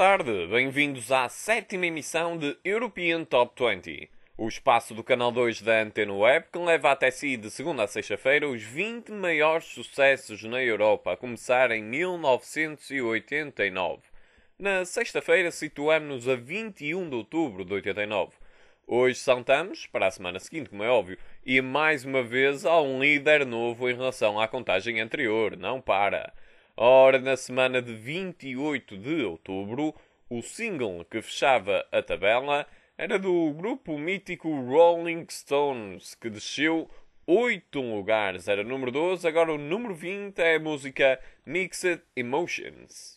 tarde, bem-vindos à 7ª emissão de European Top 20, o espaço do canal 2 da Antena Web que leva até si de segunda a sexta-feira os 20 maiores sucessos na Europa, a começar em 1989. Na sexta-feira situamos-nos a 21 de outubro de 89. Hoje saltamos para a semana seguinte, como é óbvio, e mais uma vez há um líder novo em relação à contagem anterior, não para. Ora, na semana de 28 de outubro, o single que fechava a tabela era do grupo mítico Rolling Stones, que desceu 8 lugares. Era número 12, agora o número 20 é a música Mixed Emotions.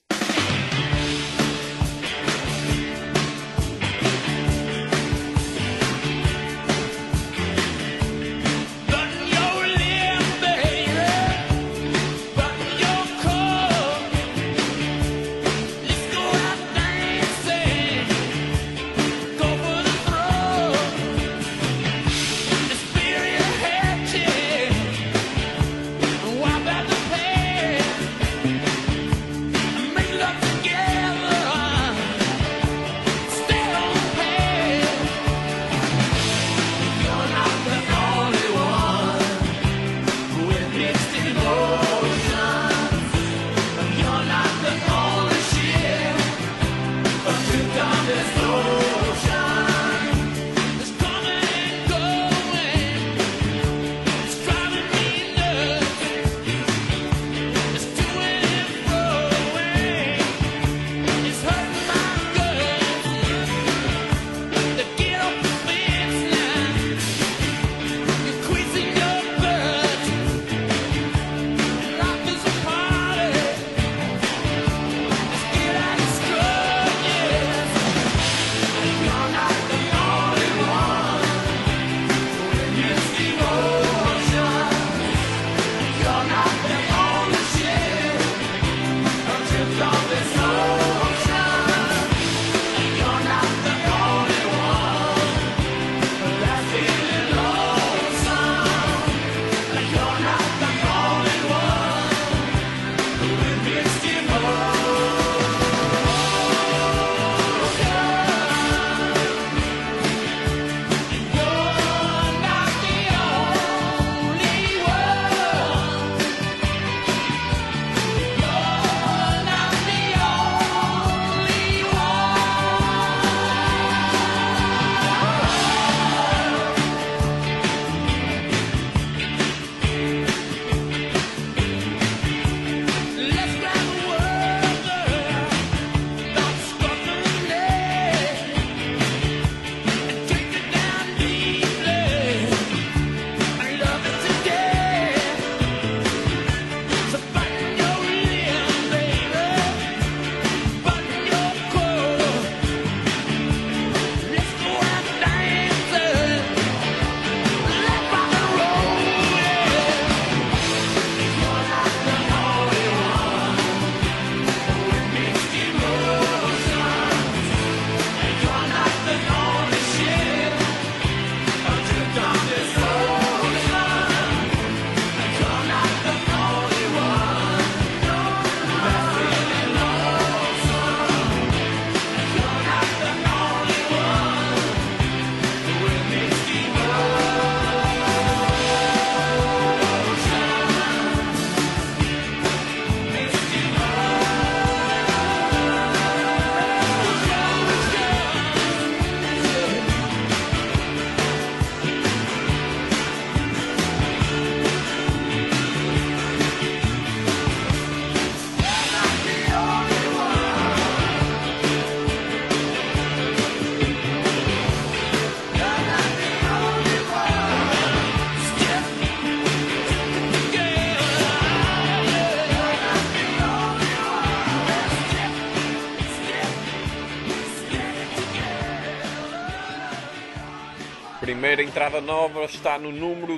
Primeira entrada nova está no número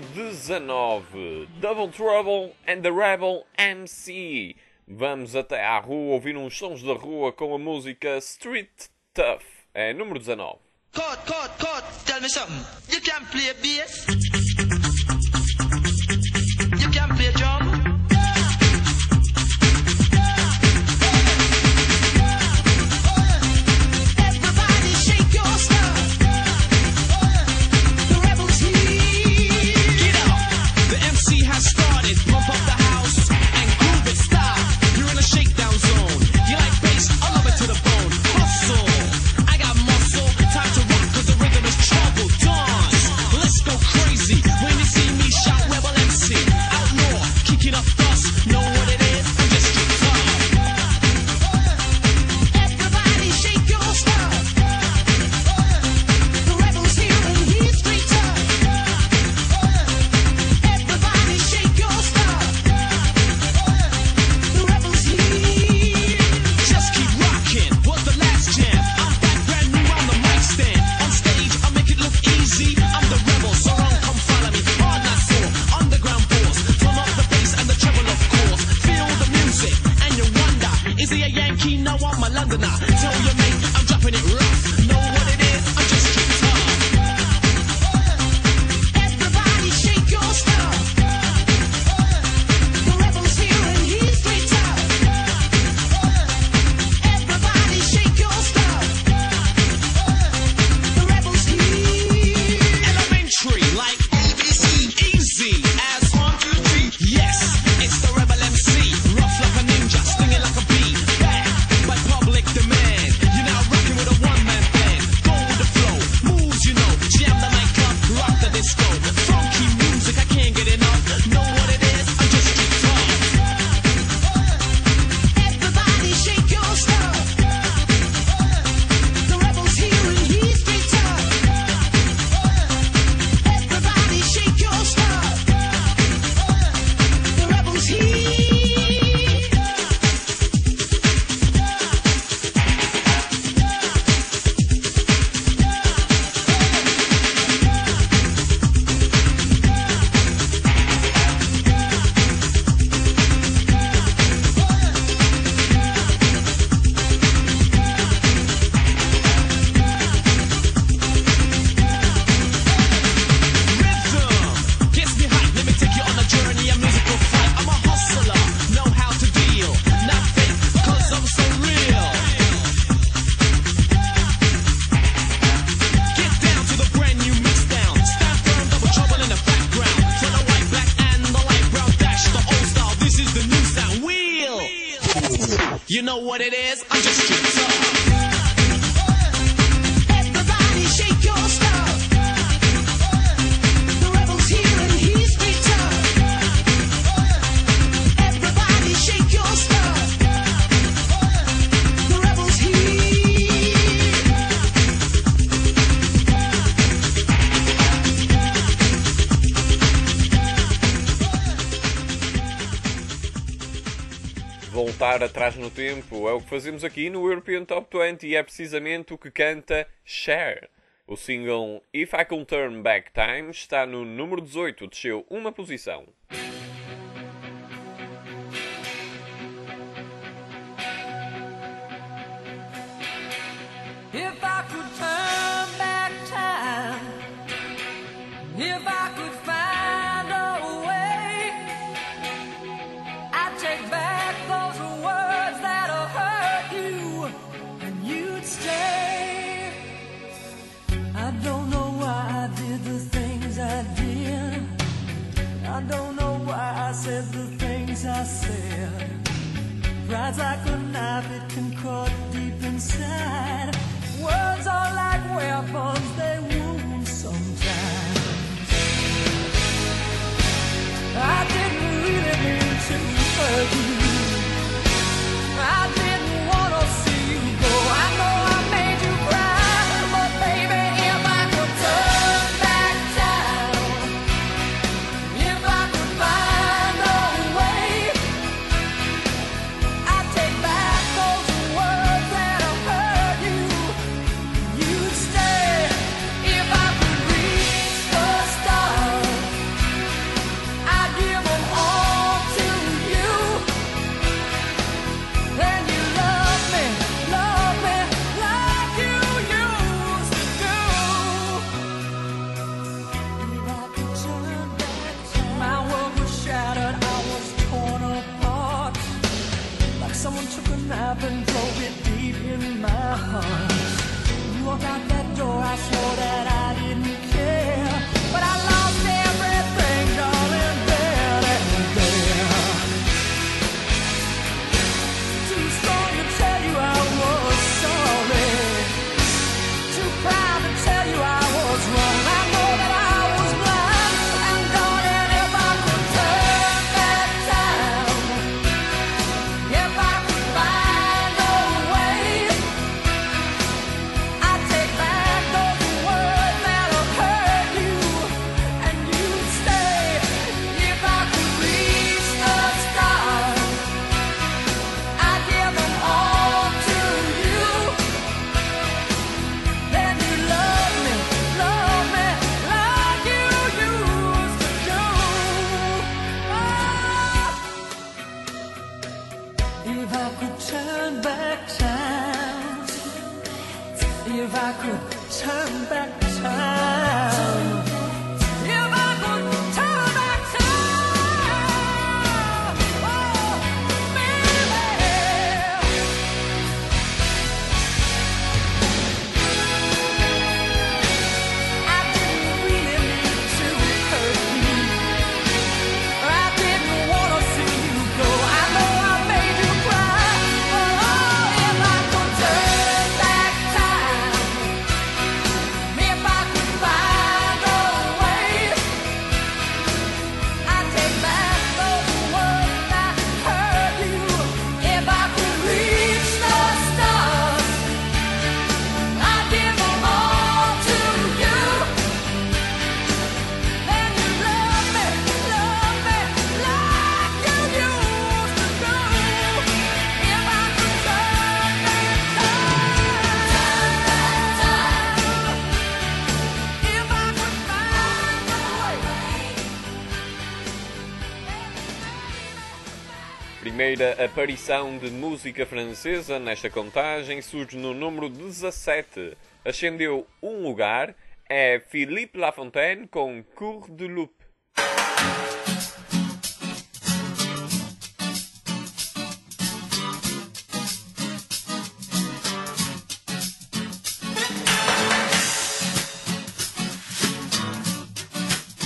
19, Double Trouble and the Rebel MC. Vamos até à rua ouvir uns sons da rua com a música Street Tough. É número 19. Cut, tell me something. You can play bass. You can play drum. know what it is? I'm just street talk. Everybody shake your stuff. The rebels here and he's street talk. Everybody shake your stuff. The rebels here. Voltar atrás no tempo é o que fazemos aqui no European Top 20 e é precisamente o que canta Cher. O single If I Could Turn Back Time está no número 18, desceu uma posição. If I could turn back time, if I could find a way, I'd take back those words that hurt you, and you'd stay. I don't know why I did the things I did. I don't know why I said the things I said. Rides like a knife, it can cut deep inside. Words are like weapons, they wound sometimes. I didn't really mean to hurt you. I didn't want to see you go. I know I made you cry, but baby, if I could turn back time, if I could find a way, I'd take back those words that have hurt you. You'd stay. If I could reach the stars, I'd give them all to you. Then you love me like you used to do. If I could turn back time, my world was shattered, I was torn apart. Like someone took a knife and drove it deep in my heart. You walked out that door, I swore that I didn't care, but I lost everything, darling, there and there. Too strong to tell you I was sorry, too proud to tell you I was wrong. I know that I was blind, and darling, if I could turn back time, if I could find a way, I'd take back those words that have hurt you, and you'd stay. If I could reach the stars, I'd give them all to you. Then you love me like you used to do. If I could turn back time, if I could turn back time, if I could turn back time, oh, baby. I didn't really mean to hurt you. I didn't want to see you go. I know I made you cry, but oh, if I could turn back time, if I could find a way, I'd take back those words that hurt you. If I could reach the stars, I'd give them all to you. Then you love me like you used to do. If I could turn back time, if I could find a way. Primeira aparição de música francesa nesta contagem surge no número 17. Ascendeu um lugar, é Philippe Lafontaine com Cour de Loup.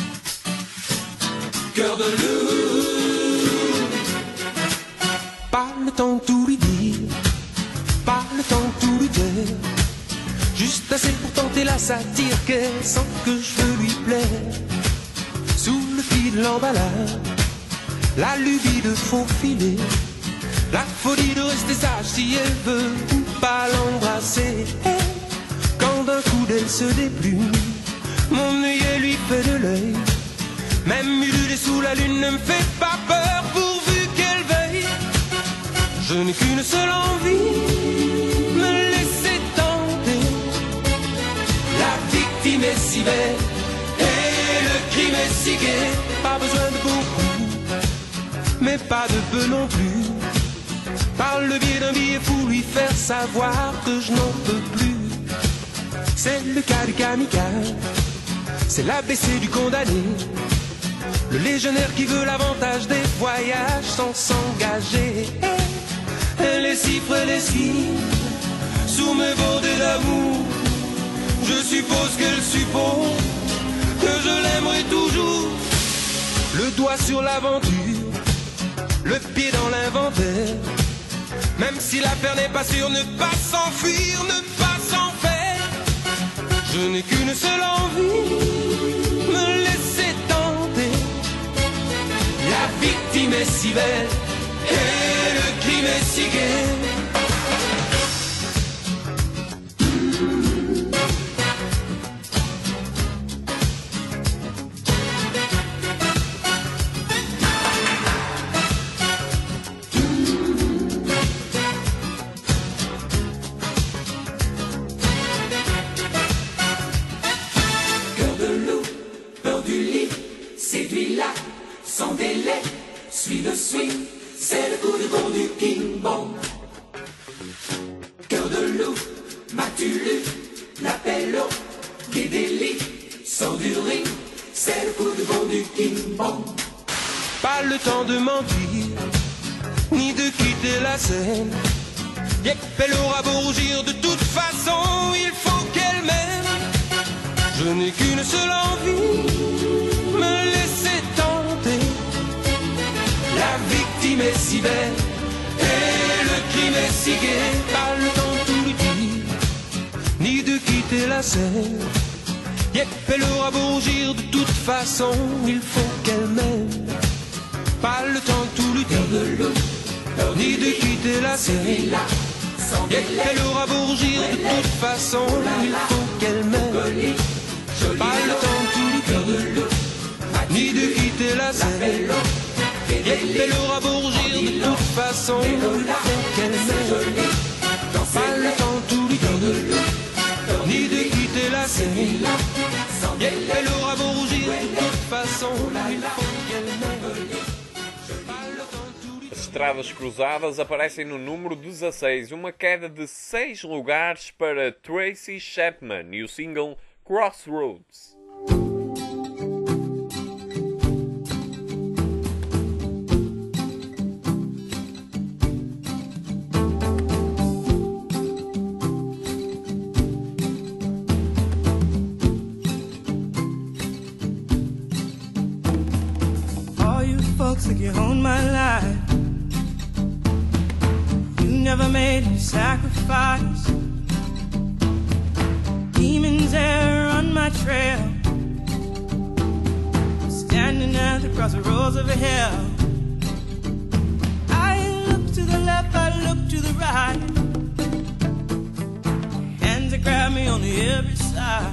Cœur de loup, par le temps de tout lui dire, pas le temps de tout lui dire. Juste assez pour tenter la satire qu'elle sent que je veux lui plaire. Sous le fil de l'emballage, la lubie de faufiler, la folie de rester sage si elle veut ou pas l'embrasser. Quand d'un coup d'elle se déplume, mon œillet lui fait de l'œil. Même ululer sous la lune ne me fait pas peur pourvu qu'elle veille. Je n'ai qu'une seule envie, me laisser tenter. La victime est si belle et le crime est si gai. Pas besoin de beaucoup, mais pas de peu non plus. Par le biais d'un billet fou, lui faire savoir que je n'en peux plus. C'est le cas du kamikaze, c'est l'ABC du condamné, le légionnaire qui veut l'avantage des voyages sans s'engager. Elle est si prélésive, sous mes bordées d'amour. Je suppose qu'elle suppose que je l'aimerai toujours. Le doigt sur l'aventure, le pied dans l'inventaire. Même si l'affaire n'est pas sûre, ne pas s'enfuir, ne pas s'en faire. Je n'ai qu'une seule envie, me laisser tenter. La victime est si belle et le crime est si gai. Sans délai, suis le swing, c'est le coup de bon du King Bong. Cœur de loup, m'as-tu lu l'appel au quai des lits, sors du ring, c'est le coup de bon du King Bong. Pas le temps de mentir, ni de quitter la scène. Yep, elle aura beau rougir, de toute façon, il faut qu'elle m'aime. Je n'ai qu'une seule envie, me laisser tenter. La victime est si belle et le crime est si gai. Pas le temps de tout lui dire, ni de quitter la scène. Yep, elle aura beau rougir, de toute façon, il faut qu'elle m'aime. Pas le temps de tout lui dire, ni de quitter la scène. Yep, elle aura beau rougir, de toute façon, il faut qu'elle m'aime. Pas le temps de tout lui dire, ni de quitter la scène. Yep, elle aura beau rougir, de toute façon, il faut qu'elle m'aime. Pas le temps de tout lui dire, ni de quitter la scène. Yep, elle aura beau rougir, de toute façon, il faut qu'elle m'aime. As estradas cruzadas aparecem no número 16, uma queda de 6 lugares para Tracy Chapman e o single Crossroads. All you folks think you own my life, you never made any sacrifice. Demons there on my trail, standing at the crossroads of hell. I look to the left, I look to the right, hands that grab me on every side.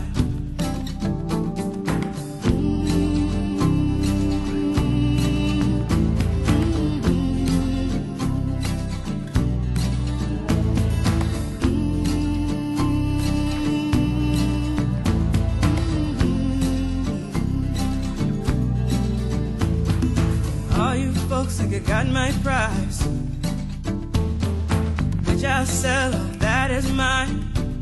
Folks think I got my price, which I'll sell, all that is mine.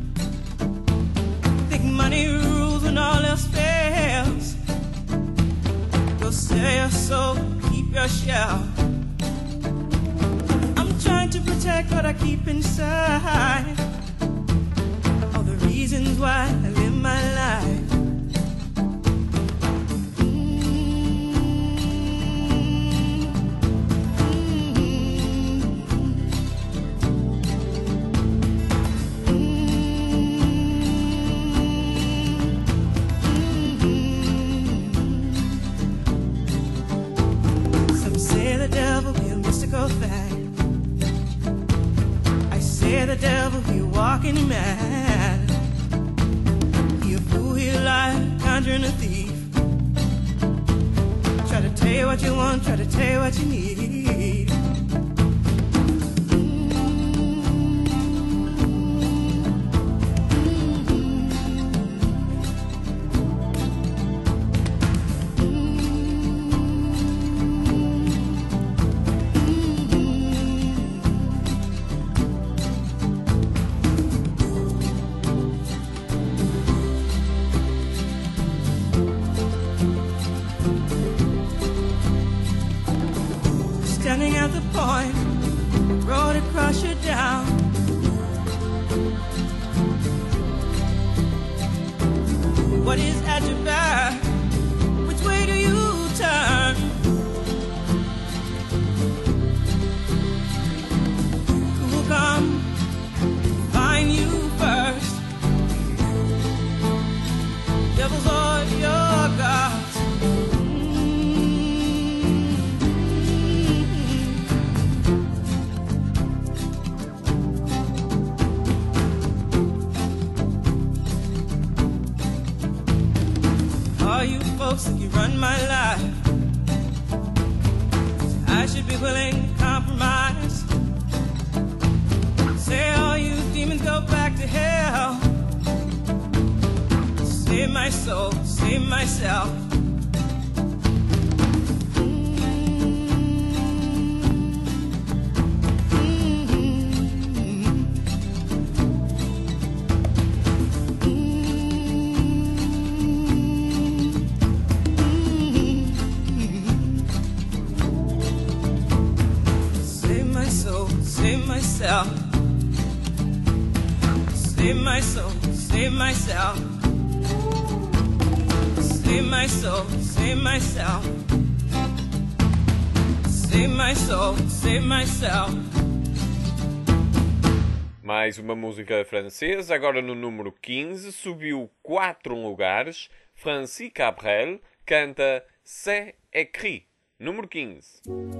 Think money rules when all else fails. Go sell your soul, keep your shell. I'm trying to protect what I keep inside, all the reasons why I live my life. conjuring a thief. Try to tell you what you want, try to tell you what you need. Standing at the point, road across you down. What is at your back? Which way do you turn? Who will come find you first? Devils are your gods. Folks think you run my life, I should be willing to compromise. Say all you demons go back to hell. Save my soul, save myself. Save myself. Save my soul, save myself. Save my soul, save myself. Save my soul, save myself. Mais uma música francesa, agora no número 15, subiu 4 lugares. Francis Cabrel canta C'est écrit, número 15.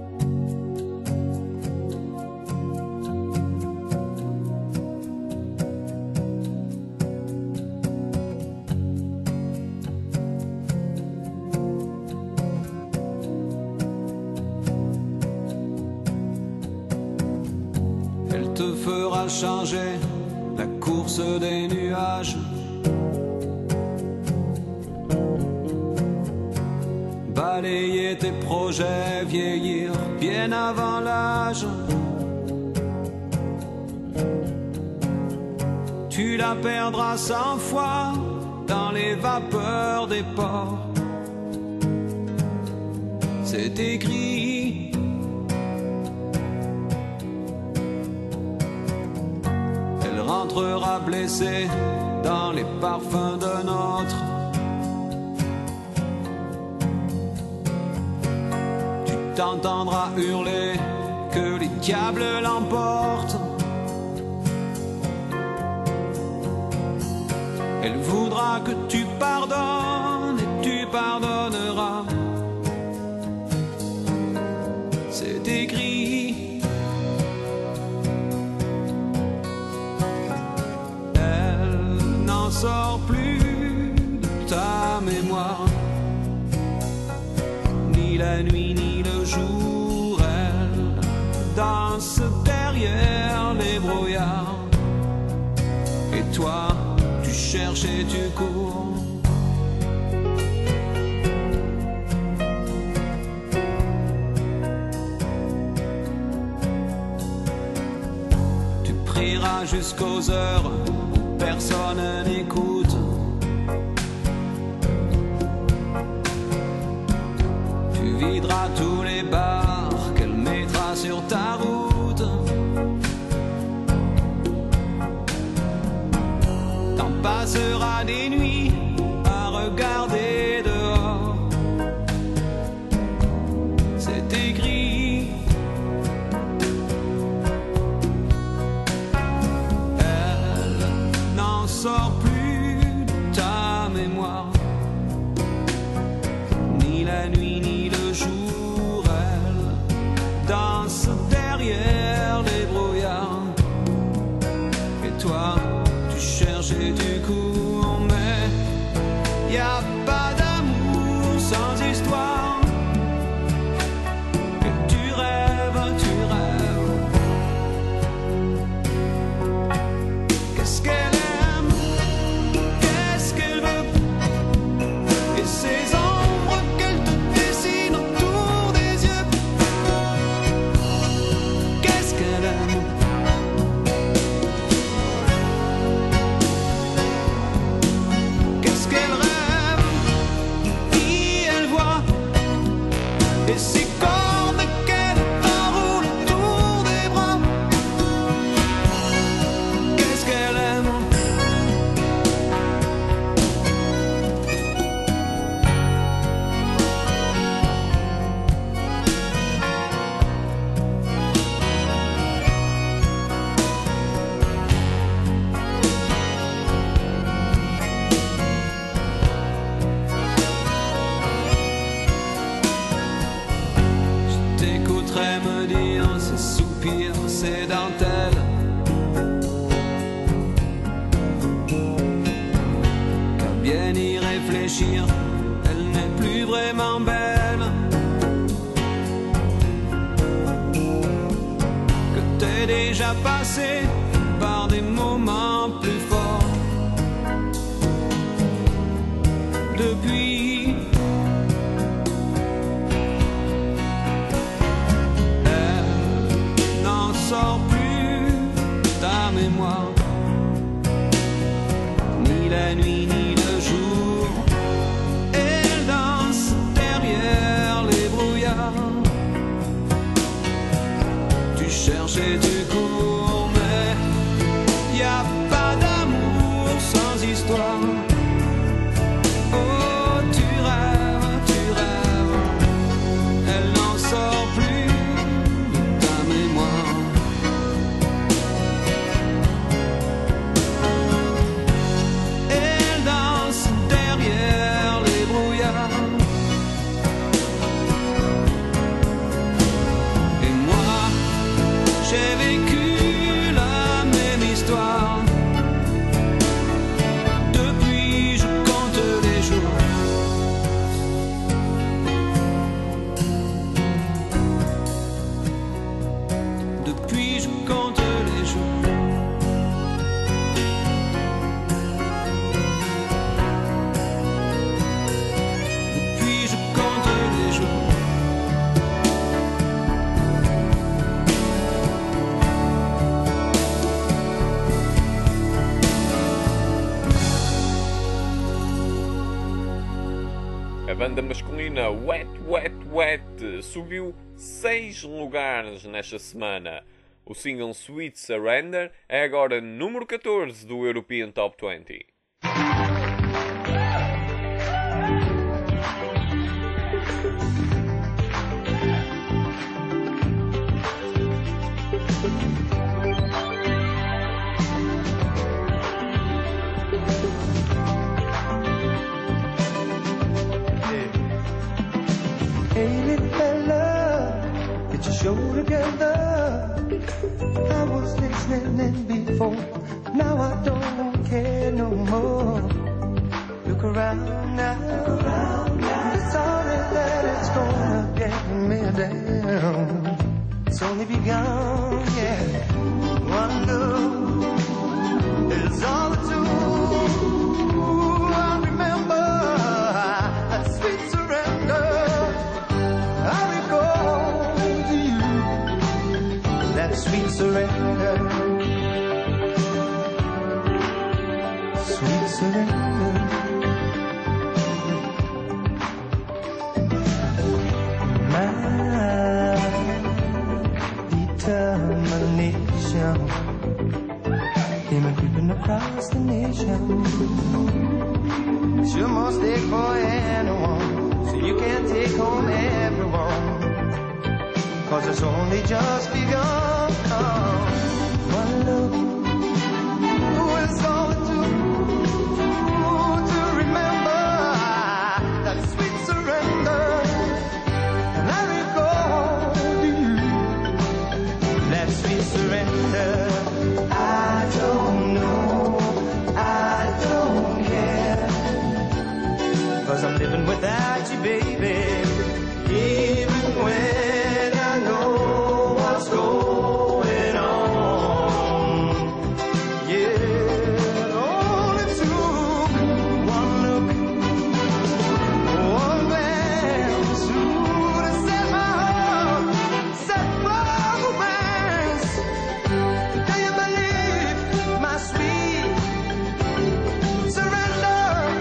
Te fera changer la course des nuages. Balayer tes projets, vieillir bien avant l'âge. Tu la perdras 100 fois dans les vapeurs des ports. C'est écrit. Rentrera blessé dans les parfums d'un autre. Tu t'entendras hurler que les diables l'emportent. Elle voudra que tu pardonnes et tu pardonneras. C'est écrit. Sors plus de ta mémoire, ni la nuit ni le jour, elle danse derrière les brouillards. Et toi, tu cherches et tu cours. Tu prieras jusqu'aux heures personne n'écoute. Tu videras tous les bars qu'elle mettra sur ta route. T'en passeras des nuits à regarder dehors. C'est écrit. Sors plus de ta mémoire, ni la nuit ni le jour, elle danse derrière les brouillards. Et toi, tu cherches et tu cours, mais y a pas d'amour sans histoire. Et tu rêves, tu rêves. Qu'est-ce qu'elle aime, qu'est-ce qu'elle veut, et ces ombres qu'elle te dessine autour des yeux. Qu'est-ce qu'elle aime, qu'est-ce qu'elle rêve, qui elle voit, et ces cordes qu'elle enroule autour des bras. Qu'est-ce qu'elle aime, je t'écouterai me dire ces soupirs, ces dentelles. Qu'à bien y réfléchir, elle n'est plus vraiment belle. Que t'es déjà passé par des moments plus forts. Depuis, elle n'en sort plus ta mémoire. Ni la nuit ni le jour, elle danse derrière les brouillards. Tu cherches et tu cours, mais y a pas d'amour sans histoire. Oh, tu rêves, elle n'en sort plus de ta mémoire. Elle danse derrière les brouillards. Et moi, j'ai vécu la même histoire. Depuis, je compte les jours. Depuis, je compte les jours. Depuis, je compte les jours. A banda masculina Wet Wet Wet subiu 6 lugares nesta semana. O single Sweet Surrender é agora número 14 do European Top 20. Hey, little fella, get your show together. I was listening before, now I don't care no more. Look around now, it's sorry that it's gonna get me down. It's only begun, yeah. One look is all it took. I remember that sweet surrender. I recall to you that sweet surrender, sweet surrender. My determination came creeping across the nation. Sure must take for anyone, so you can't take home everyone, 'cause it's only just begun. One look is all it took to remember that sweet surrender. And I recall to you that sweet surrender. I don't know, I don't care. 'cause I'm living without you, baby. Even when I know what's going on. Yeah, it only took one look, one glance to set my heart, set my romance. Do you believe my sweet surrender?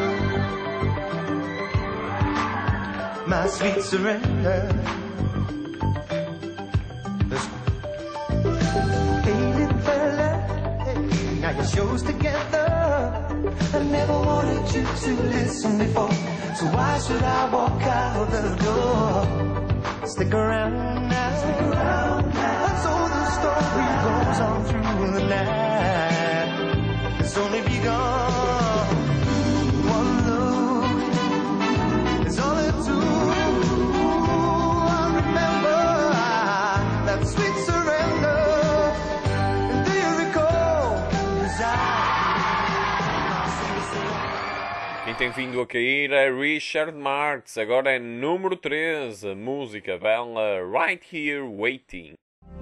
My sweet surrender. Listen. Hey, little fella, hey, now your show's together. I never wanted you to listen before, so why should I walk out the door? Stick around now. And so the story goes on through the night. It's only begun. One look is all it took. I remember that sweet surrender. And do you recall? 'Cause Quem tem vindo a cair é Richard Marx, agora é número 13, a música bela Right Here Waiting.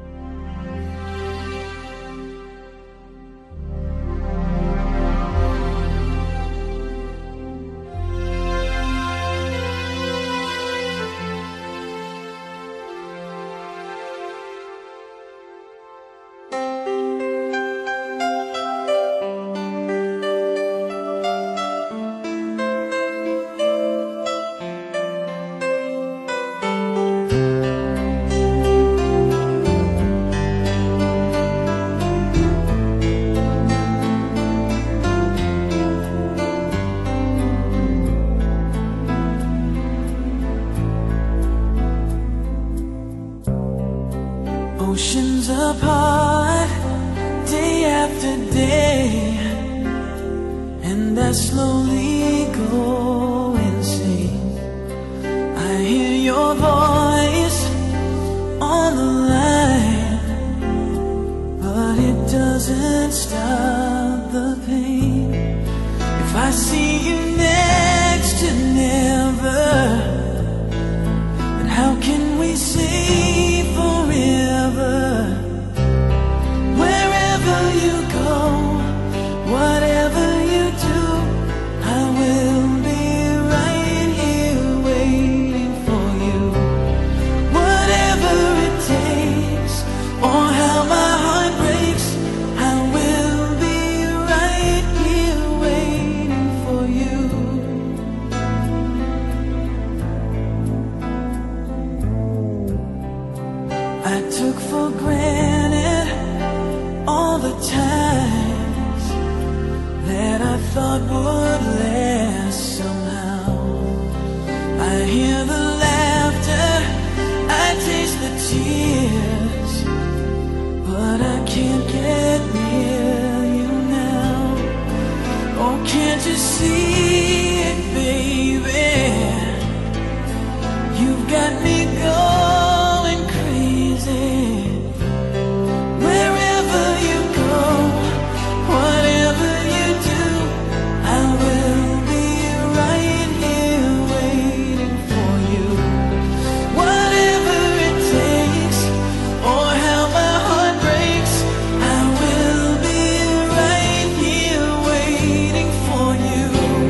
Oceans apart, day after day, and I slowly go insane. I hear your voice on the line, but it doesn't stop the pain. If I see you next to never, then how can we say forever? Wherever you go, whatever you do, I will be right here waiting for you. Whatever it takes, or how my heart breaks, I will be right here waiting for you. I took for granted all the times that I thought would last somehow. I hear the laughter, I taste the tears, but I can't get near you now. Oh, can't you see it, baby? You've got me going crazy. Wherever you go, whatever you do, I will be right here waiting for you. Whatever it takes, or how my heart breaks, I will be right here waiting for you.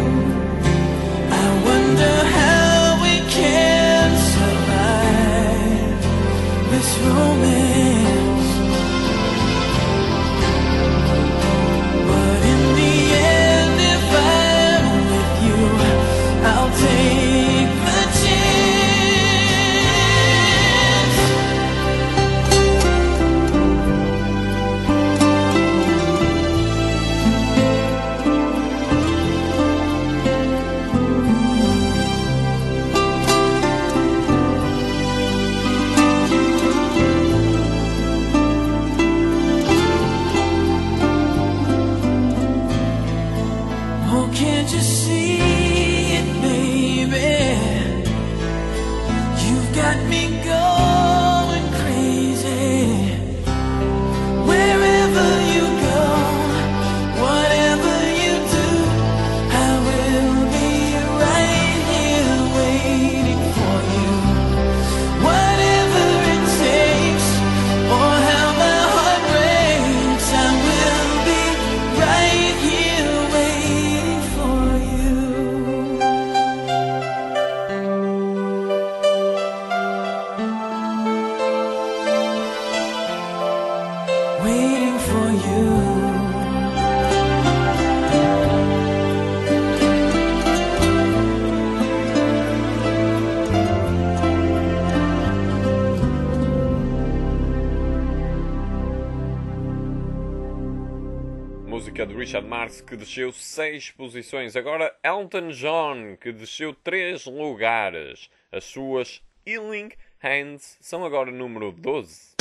música de Richard Marx, que desceu 6 posições. Agora Elton John, que desceu 3 lugares. As suas Healing Hands são agora número 12.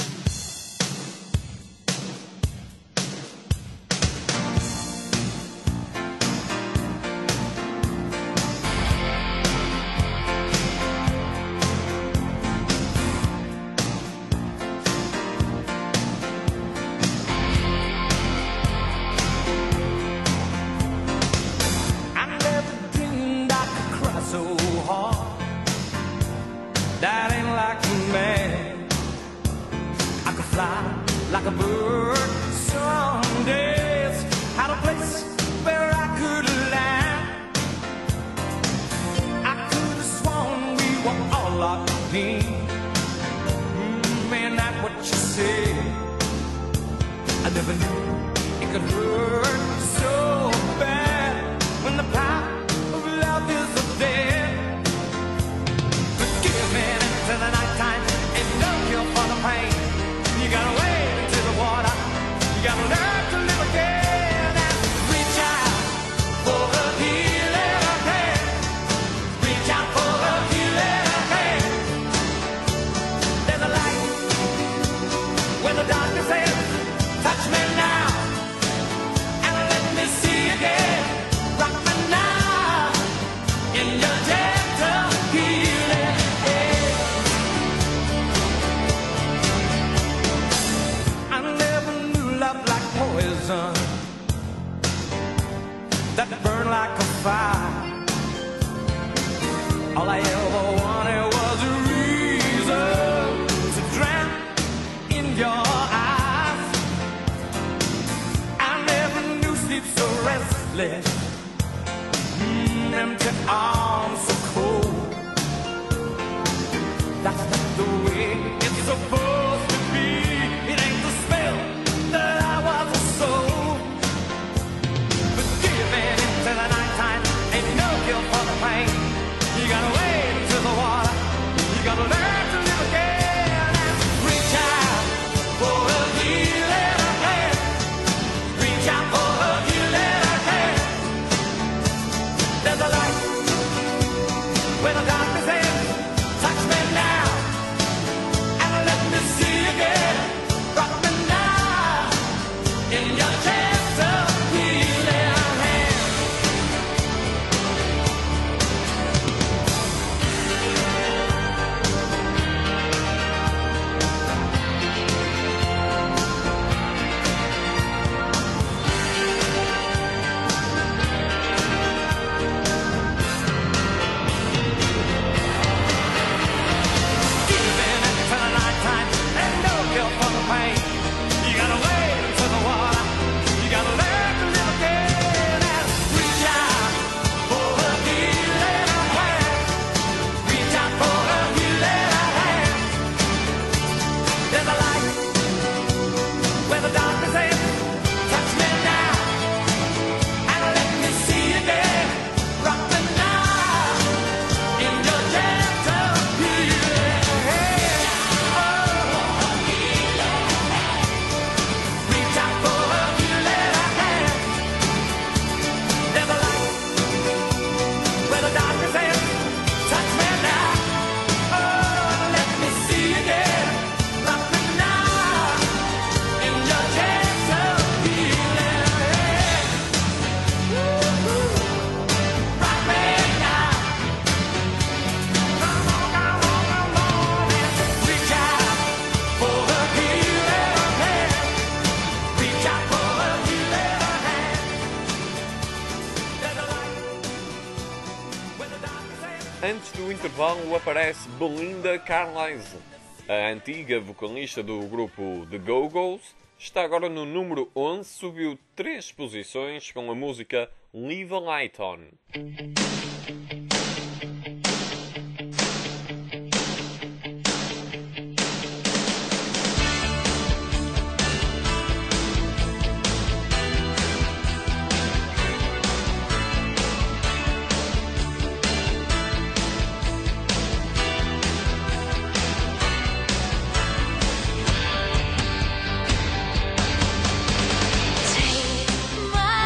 That ain't like a man. I could fly like a bird some days. Had a place where I could land. I could have sworn we were all locked in. Man, that's what you said. I never knew it could hurt so bad when the power of love is dead. To the nighttime, ain't no cure for the pain. You gotta wade into the water. You gotta learn to live again and reach out for a healing hand. Reach out for a healing hand. There's a light when the darkness ends. Touch me now and let me see again. Rock me now in your gentle healing hand. Poison that burned like a fire. All I ever wanted was a reason to drown in your eyes. I never knew sleep so restless, empty arms so cold. That's not the way it's supposed to be. It ain't the spell that I was a soul. But giving into the nighttime ain't no cure for the pain. You gotta wade into the water. You gotta learn to live again and reach out for a healing hand. Reach out for a healing hand. There's a light where the darkness ends. Touch me now and let me see again. Rock me now in your gentle healing hand. Giving into the nighttime and no cure for the pain. You gotta wade into the water. You gotta learn to live again and reach out for a healing hand. Reach out for a healing hand. There's a light where the darkness ends. Touch me now and let me see again. Rock me now in your gentle healing hand. Reach out for a healing hand. There's a light where the darkness ends. Touch me now. Oh, let me see again. Rock me now in your gentle healing hand. Rock me now. Come on, come on, come on and reach out for a healing hand. Reach out for a healing hand. There's a light where the darkness ends. Antes do intervalo aparece Belinda Carlisle. A antiga vocalista do grupo The Go-Go's está agora no número 11, subiu 3 posições com a música Leave a Light On. Take my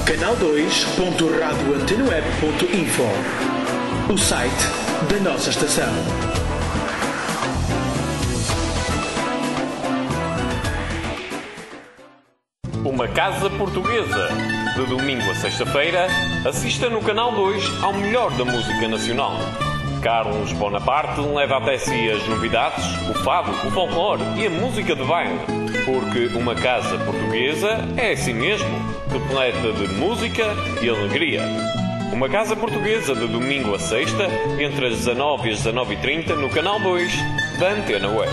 canal2.radioantenoeb.info, o site da nossa estação. Uma Casa Portuguesa. De domingo a sexta-feira, assista no Canal 2 ao melhor da música nacional. Carlos Bonaparte leva até si as novidades, o fado, o folclore e a música de baile. Porque uma casa portuguesa é assim mesmo, repleta de música e alegria. Uma Casa Portuguesa de domingo a sexta, entre as 19 e as 19h30 no Canal 2 da Antena Web.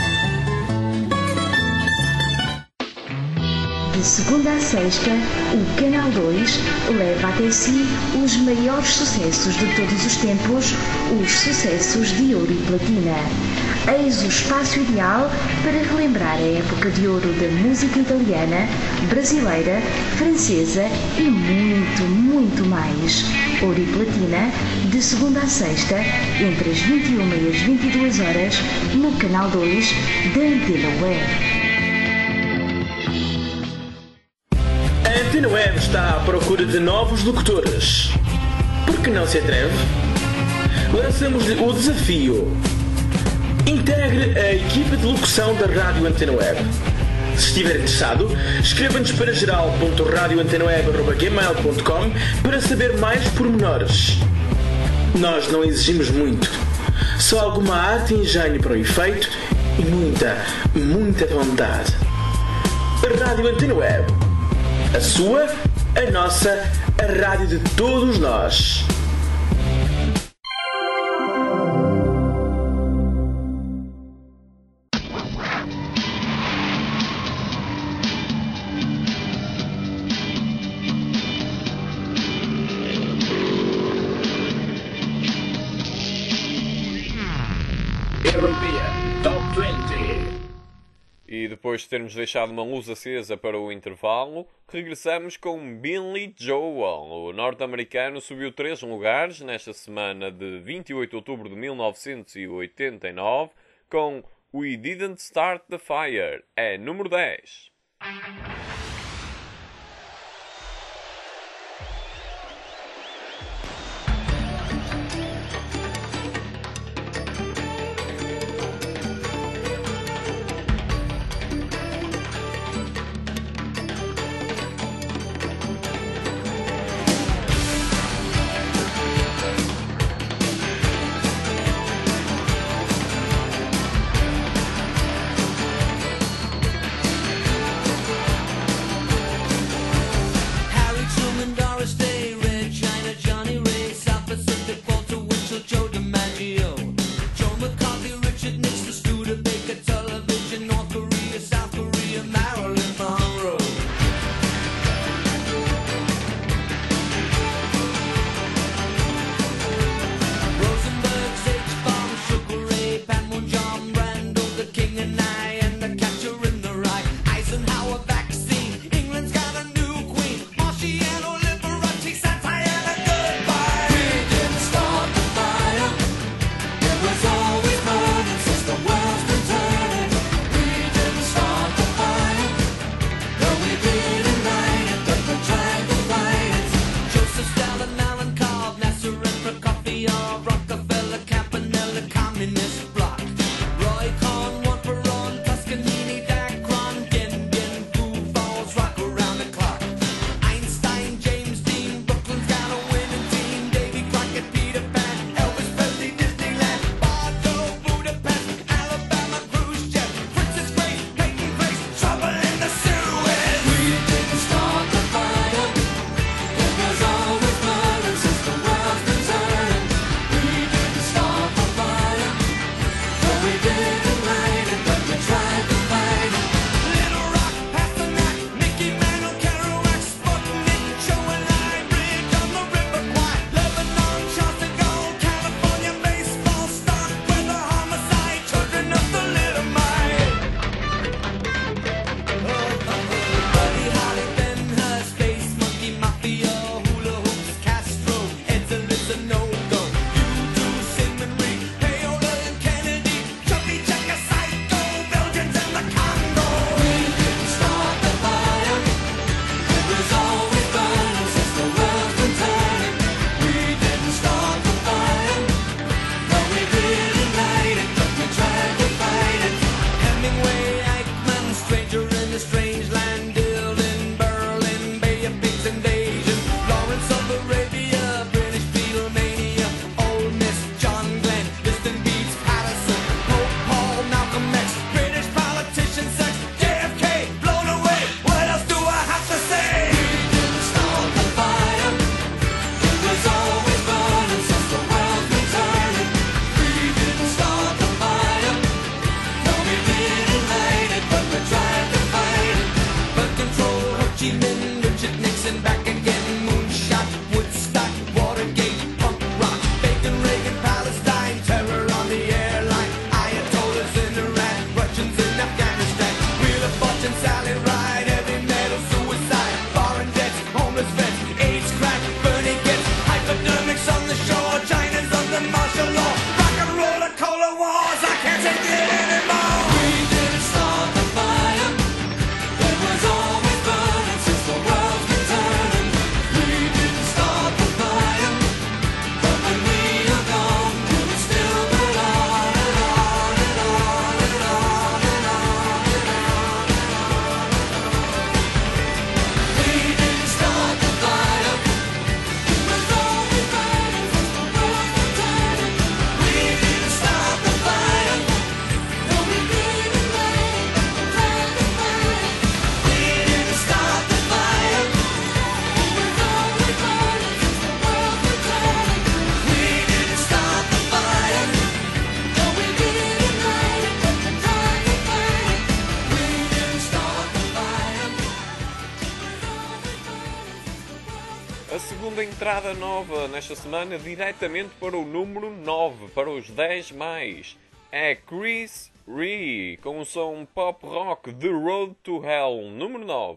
De segunda a sexta, o Canal 2 leva até si os maiores sucessos de todos os tempos, os sucessos de ouro e platina. Eis o espaço ideal para relembrar a época de ouro da música italiana, brasileira, francesa e muito, muito mais. Ouro e platina, de segunda a sexta, entre as 21 e as 22 horas, no Canal 2 da Antena Web. A Antena Web está à procura de novos locutores. Por que não se atreve? Lançamos-lhe o desafio. Integre a equipa de locução da Rádio Antena Web. Se estiver interessado, escreva-nos para geral.radioantenaweb@gmail.com para saber mais pormenores. Nós não exigimos muito. Só alguma arte e engenho para o efeito e muita, muita vontade. A Rádio Antena Web. A sua, a nossa, a rádio de todos nós. E depois de termos deixado uma luz acesa para o intervalo, regressamos com Billy Joel. O norte-americano subiu 3 lugares nesta semana de 28 de outubro de 1989 com We Didn't Start the Fire. É número 10. A segunda entrada nova nesta semana, diretamente para o número 9, para os 10 mais. É Chris Rea, com o som pop rock The Road to Hell, número 9.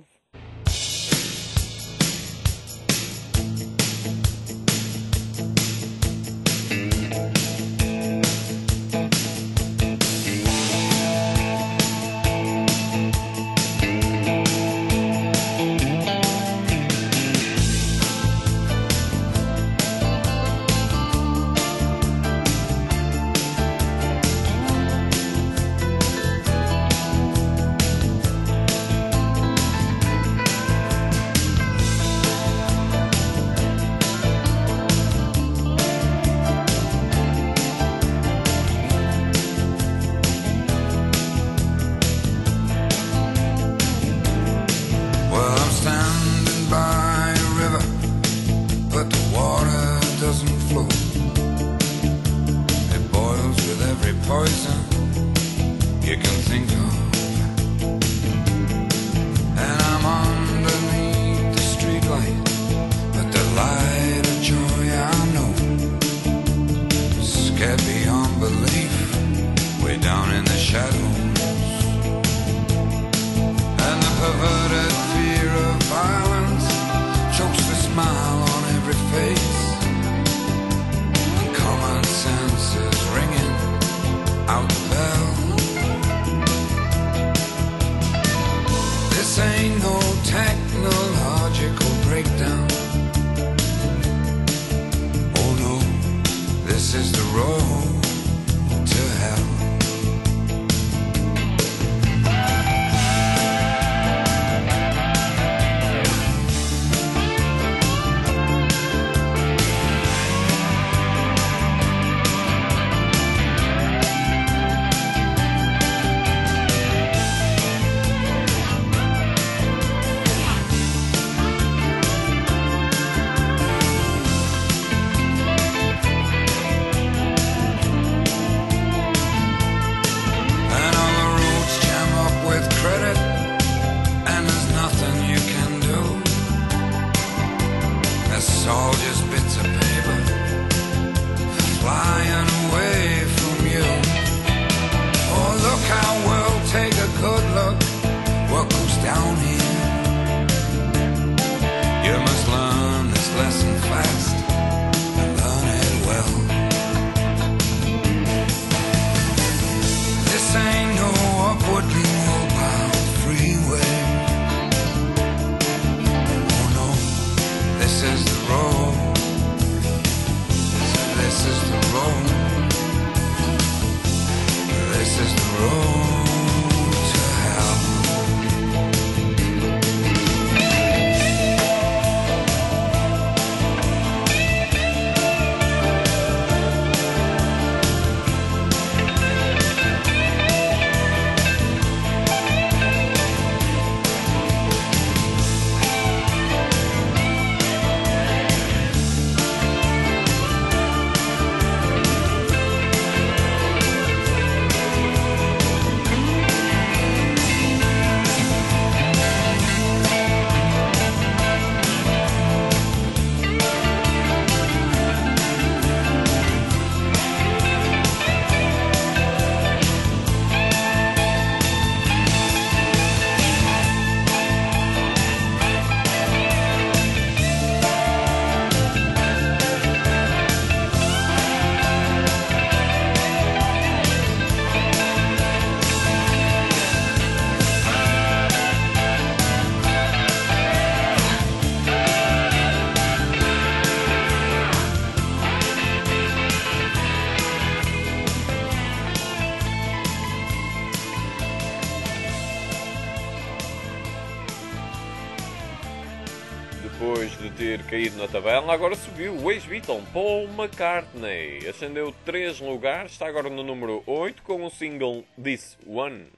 Depois de ter caído na tabela, agora subiu o ex-Beatle Paul McCartney. Ascendeu 3 lugares, está agora no número 8 com o single This One.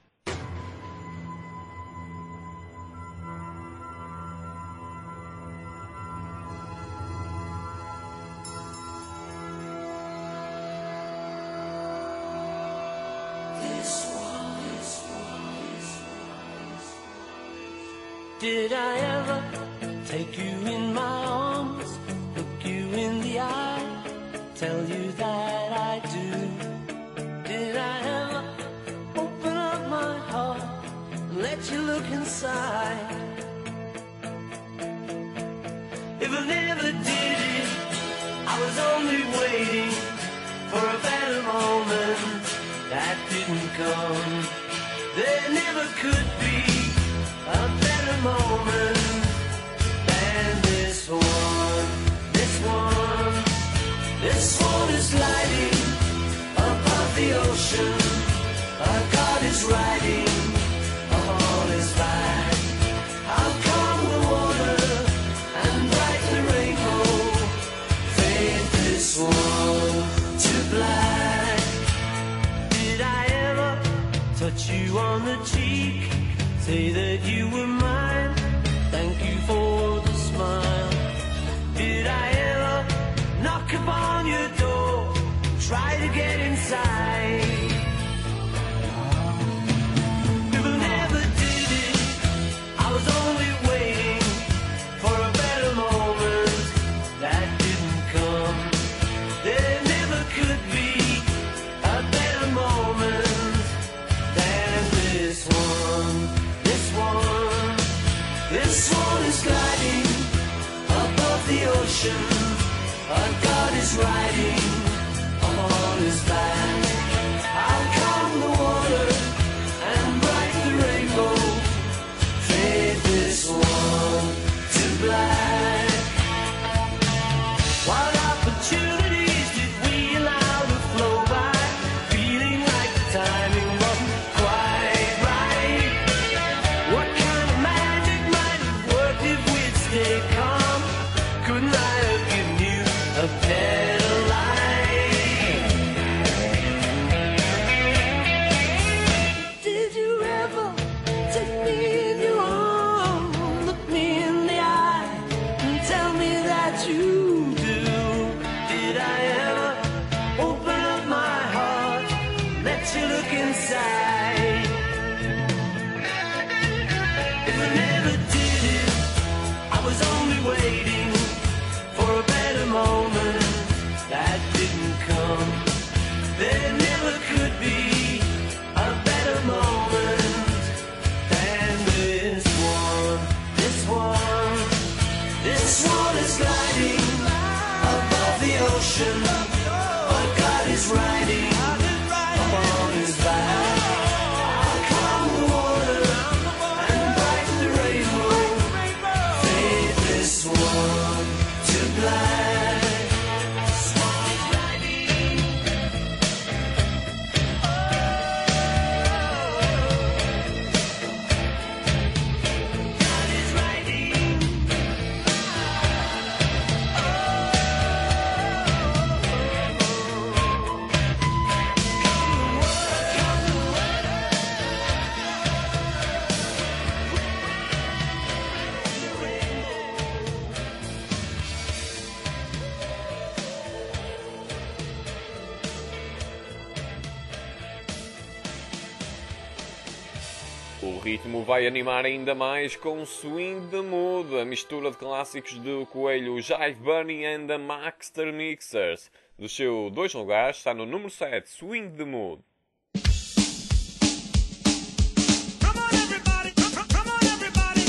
Did I ever take you in my arms tell you that I do. Did I ever open up my heart and let you look inside? If I never did it, I was only waiting for a better moment that didn't come. There never could be a better moment than this one. This one, this one is gliding above the ocean. A god is riding on his back. How come the water and bright the rainbow fade this one to black? Did I ever touch you on the cheek, say that you were mine? Thank you for the smile. Did I ever knock upon your door, try to get inside? If I never did it, I was only waiting for a better moment that didn't come. There never could be a better moment than this one. This one, this one is gliding above the ocean. A god is riding on his back. How come the water and bright the rainbow fade this one to black? What opportunities did we allow to flow by, feeling like the timing wasn't quite right? What kind of magic might have worked if we'd stayed calm? Couldn't I have given you a better life? Did you ever take me in your arms, look me in the eye, and tell me that you do? Did I ever open up my heart, let you look inside? If I never did it, I was only waiting for a better moment that didn't come. There never could be a better moment than this one. This one, this one is gliding above the ocean. A god is riding upon his back. How come the water and bright the rainbow fade this one to black? Swans riding, God is riding. O ritmo vai animar ainda mais com Swing the Mood, a mistura de clássicos do Coelho Jive Bunny and the Maxter Mixers. Do seu 2 lugares está no número 7, Swing the Mood. Come on everybody, come on everybody.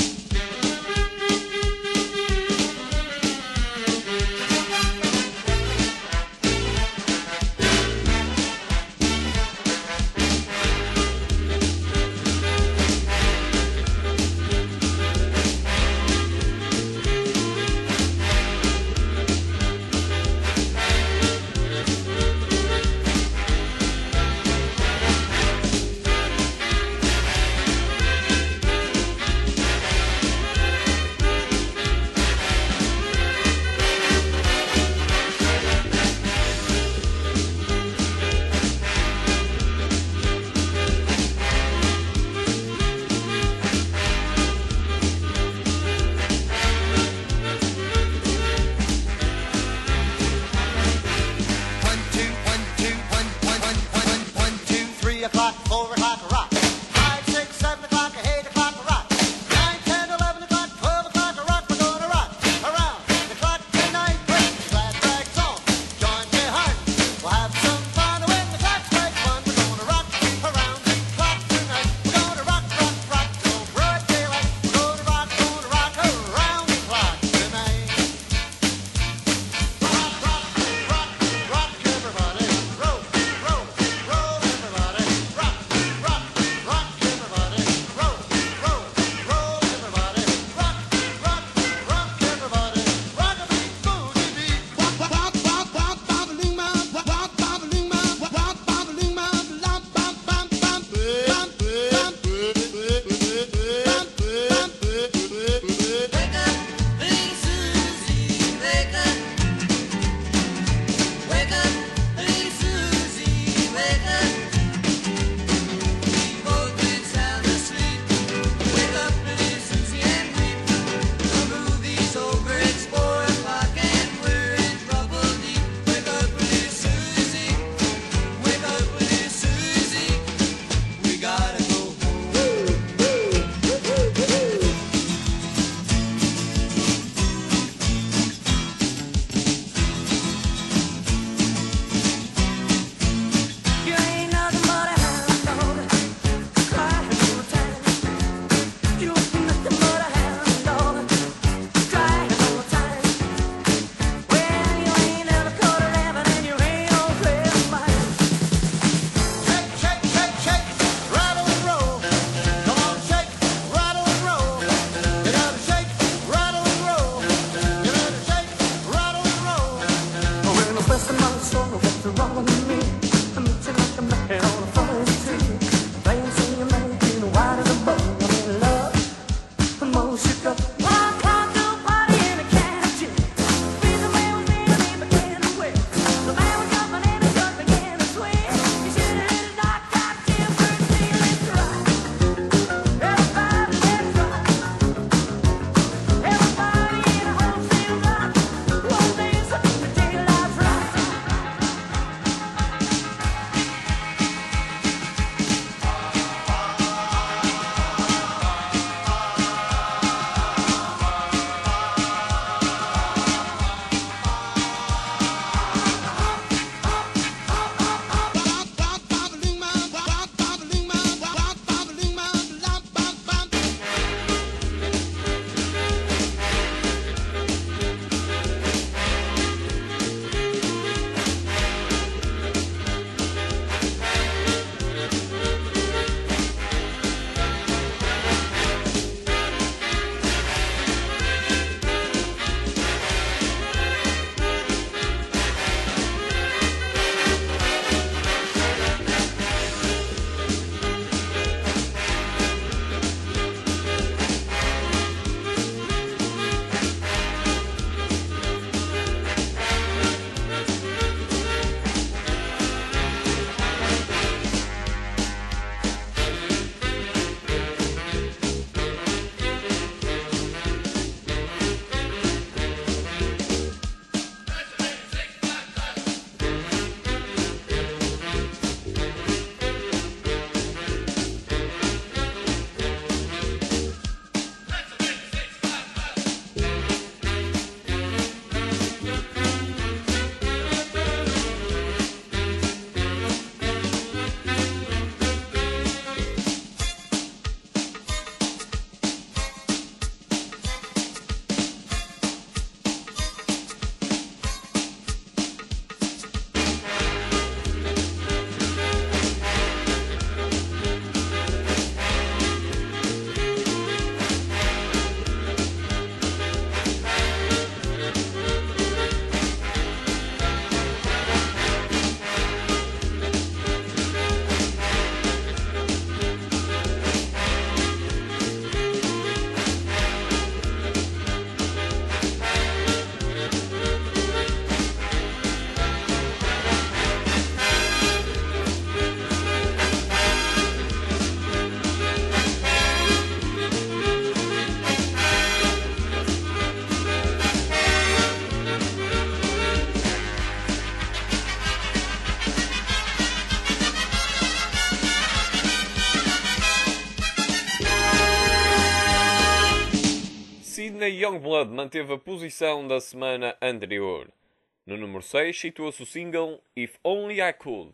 Youngblood manteve a posição da semana anterior. No número 6 situa-se o single If Only I Could.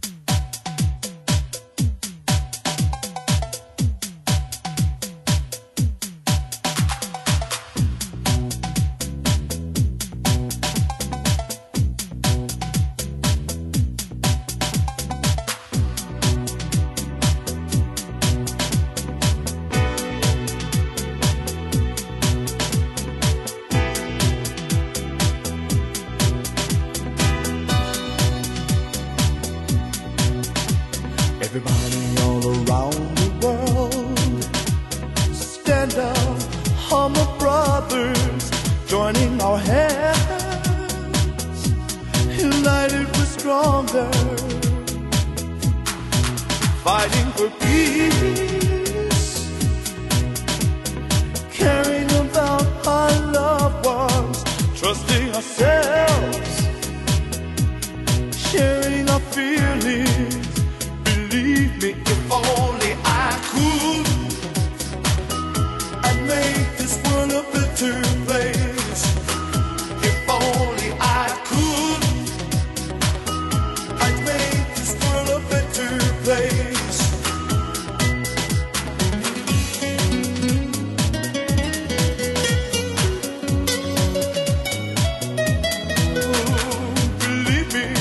Everybody all around the world, stand up, humble brothers, joining our hands, united we're stronger, fighting for peace, caring about our loved ones, trusting ourselves, sharing our feelings. Believe me, if only I could, I'd make this world a better place. If only I could, I'd make this world a better place. Believe me,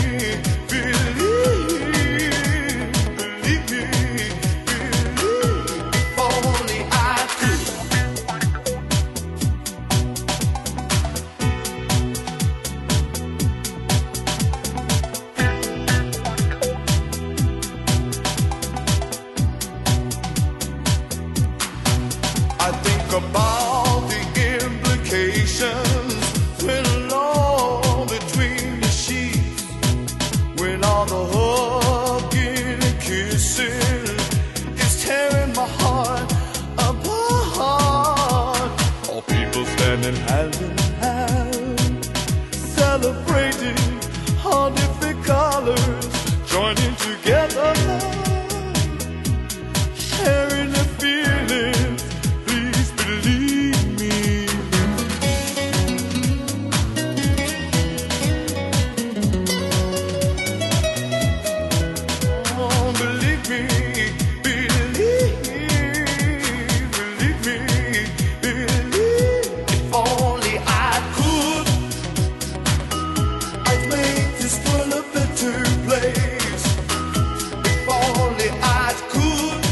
about the implications when alone between the sheets, when all the hugging and kissing is tearing my heart apart. All people standing hand in hand, celebrating all different colors, joining together, sharing their feelings. Believe me. Oh, believe me, believe me, believe. If only I could, I'd make this world a better place. If only I could,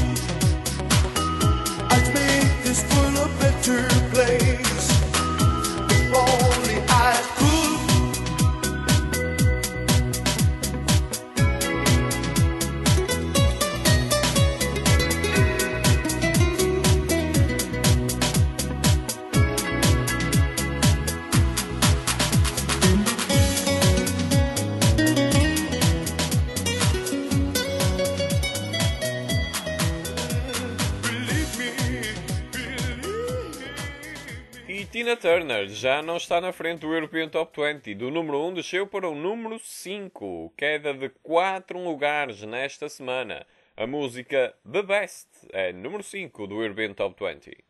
I'd make this world a better place. If only I could. E Tina Turner já não está na frente do European Top 20. Do número 1 desceu para o número 5. Queda de 4 lugares nesta semana. A música The Best é número 5 do European Top 20.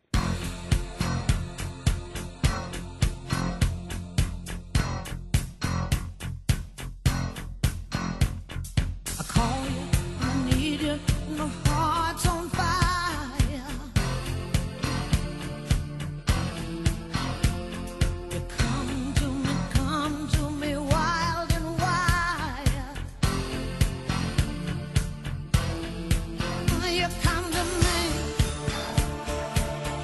I call you, I need you, my heart's on fire. You come to me wild and wild. You come to me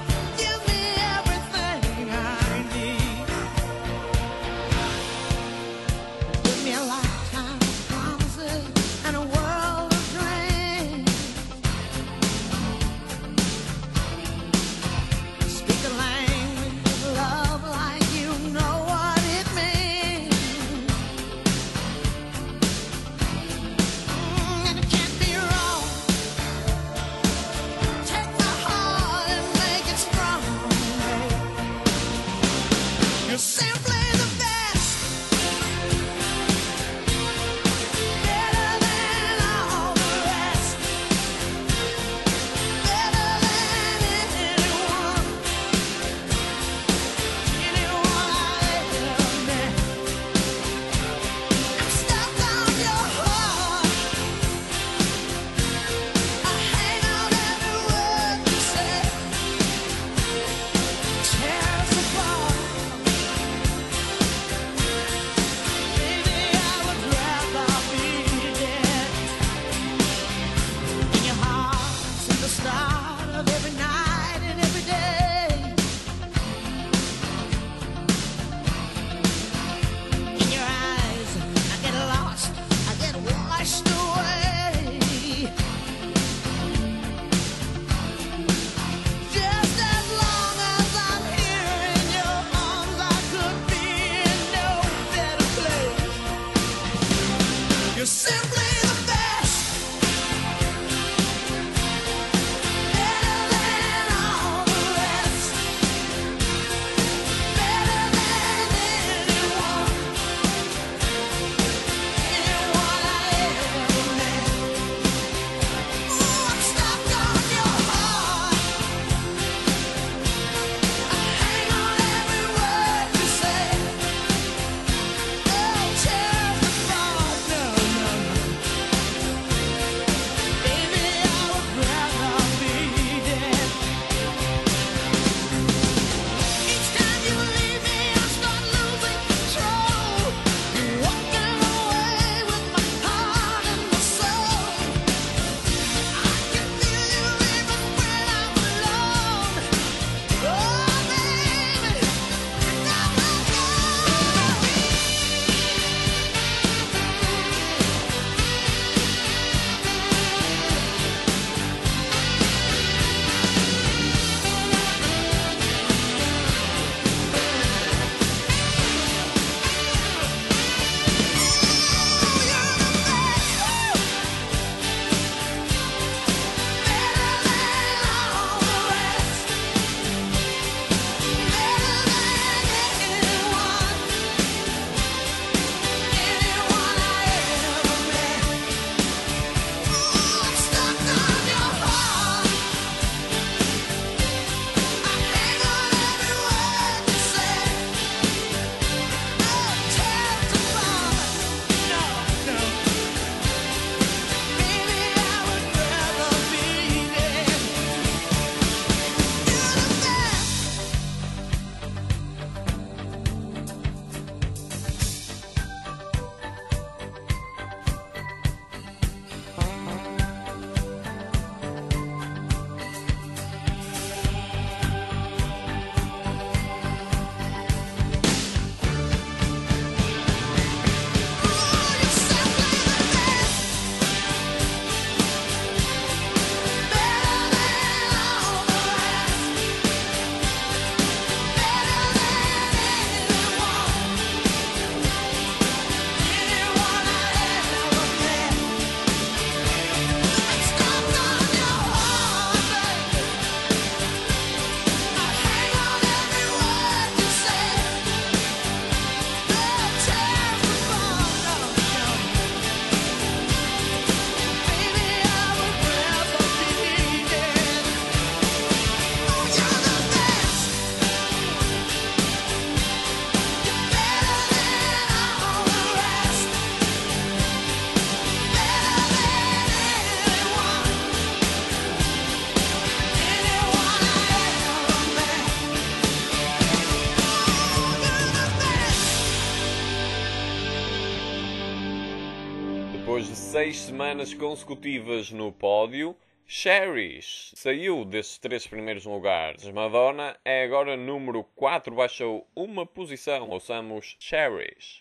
Depois de 6 semanas consecutivas no pódio, Cherish saiu desses 3 primeiros lugares. Madonna é agora número 4, baixou uma posição. Ouçamos Cherish.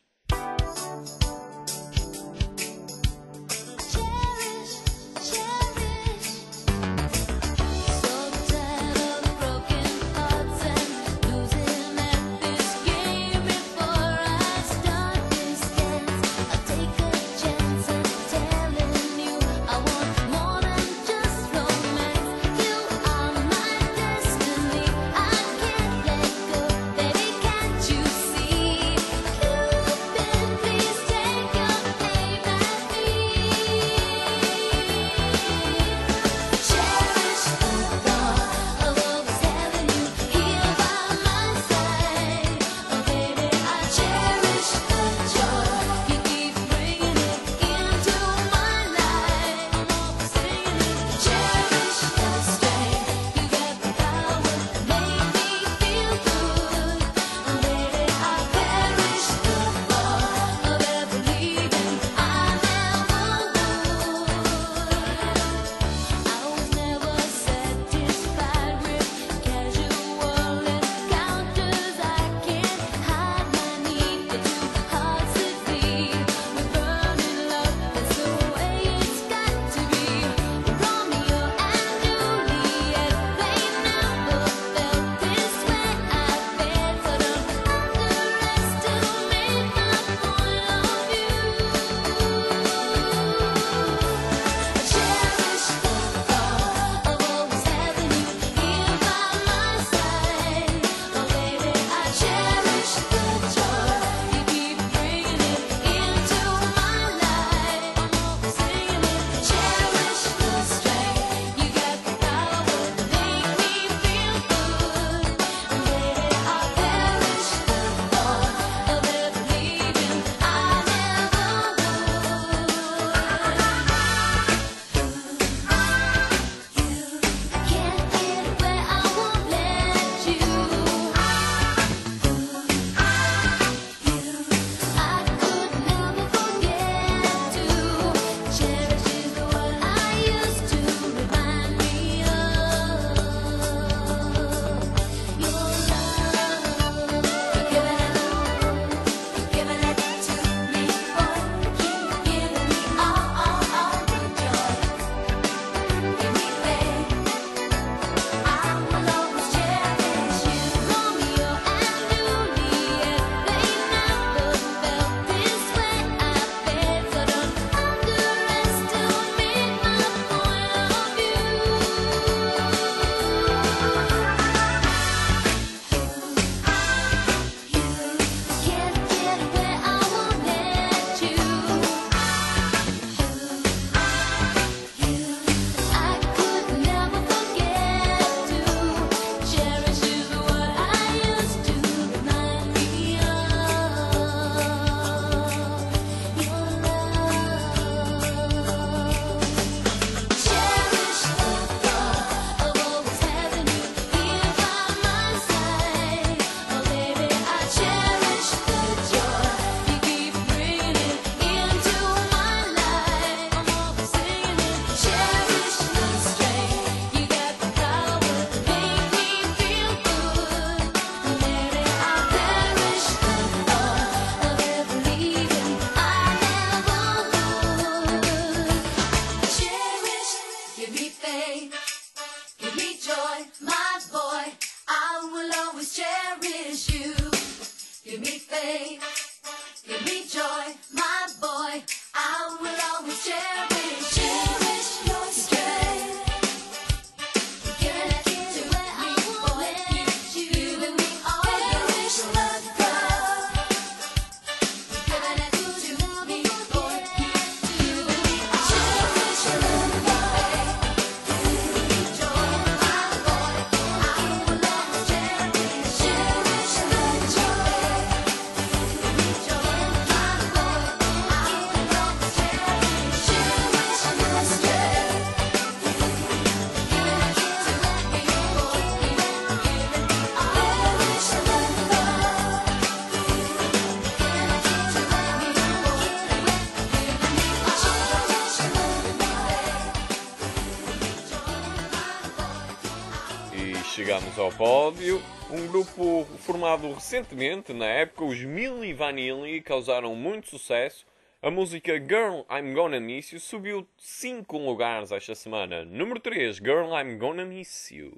chegamos ao pódio. Um grupo formado recentemente, na época, os Milli Vanilli, causaram muito sucesso. A música Girl, I'm Gonna Miss You subiu 5 lugares esta semana. Número 3, Girl, I'm Gonna Miss You.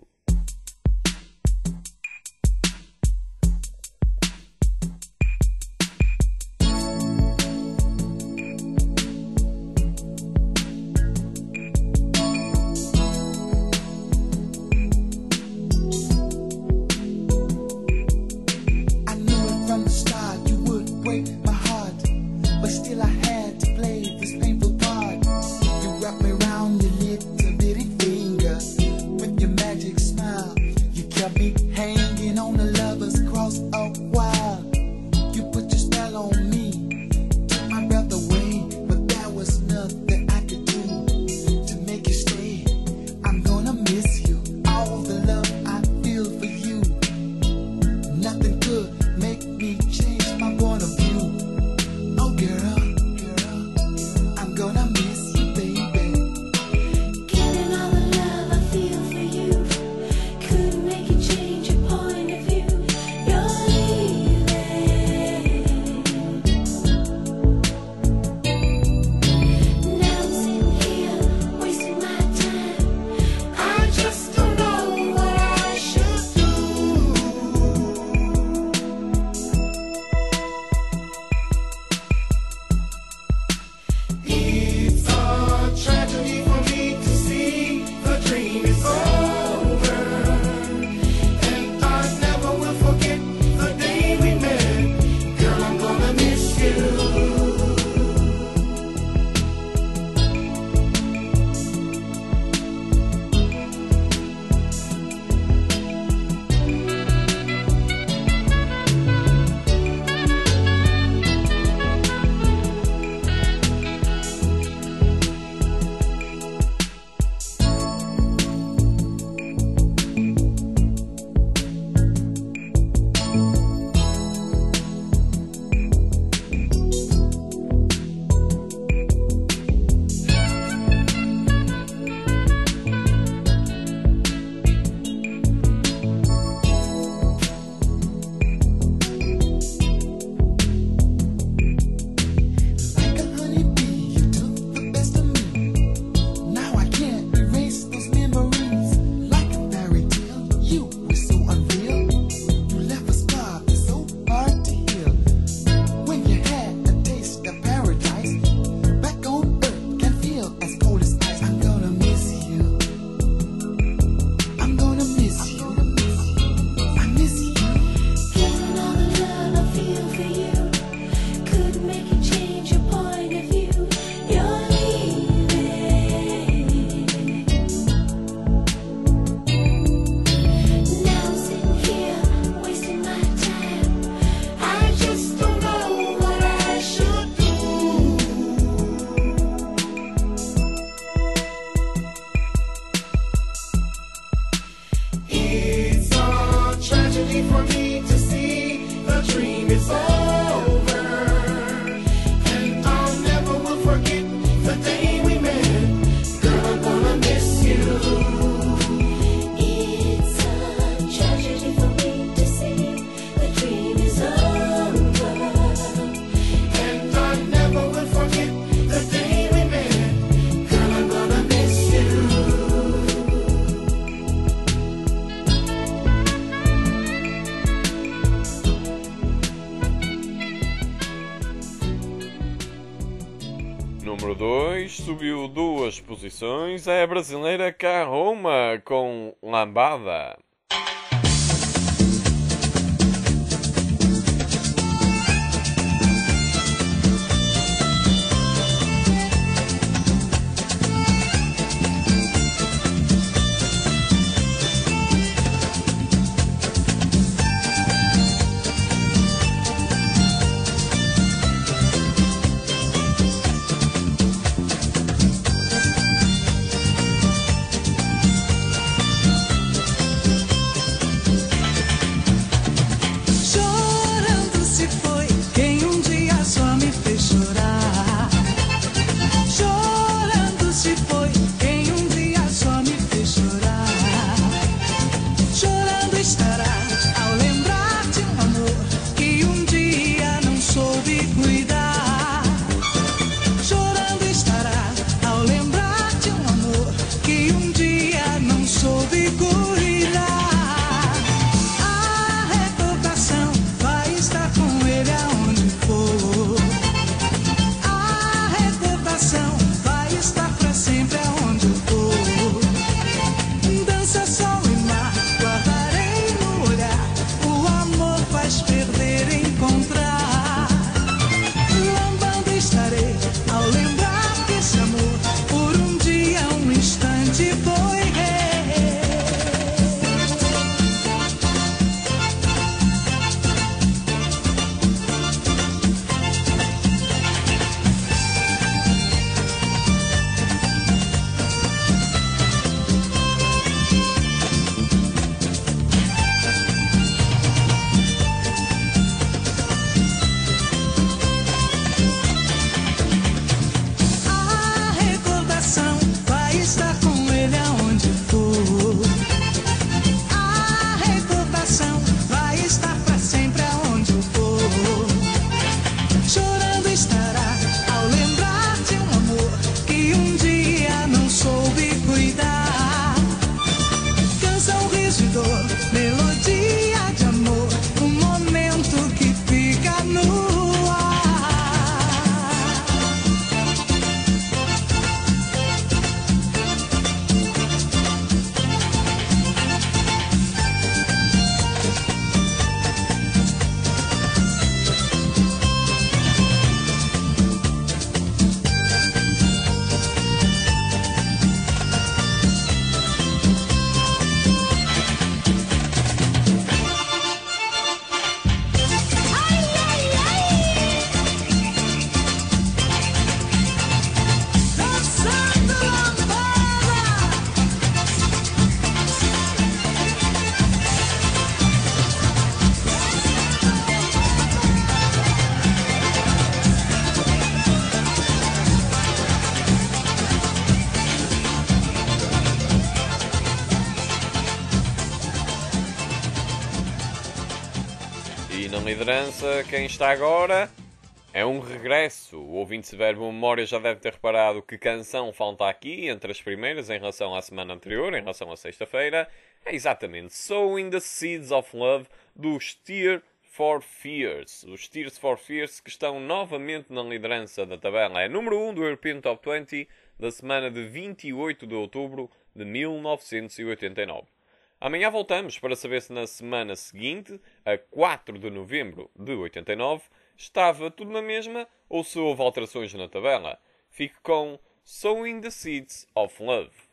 Número 2, subiu 2 posições, é a brasileira Caroma com Lambada. liderança, quem está agora é um regresso. O ouvinte severo memória já deve ter reparado que canção falta aqui entre as primeiras em relação à semana anterior, em relação à sexta-feira. É exatamente Sowing the Seeds of Love dos Tears for Fears. Os Tears for Fears que estão novamente na liderança da tabela. É número 1 do European Top 20 da semana de 28 de outubro de 1989. Amanhã voltamos para saber se na semana seguinte, a 4 de novembro de 89, estava tudo na mesma ou se houve alterações na tabela. Fique com Sowing the Seeds of Love.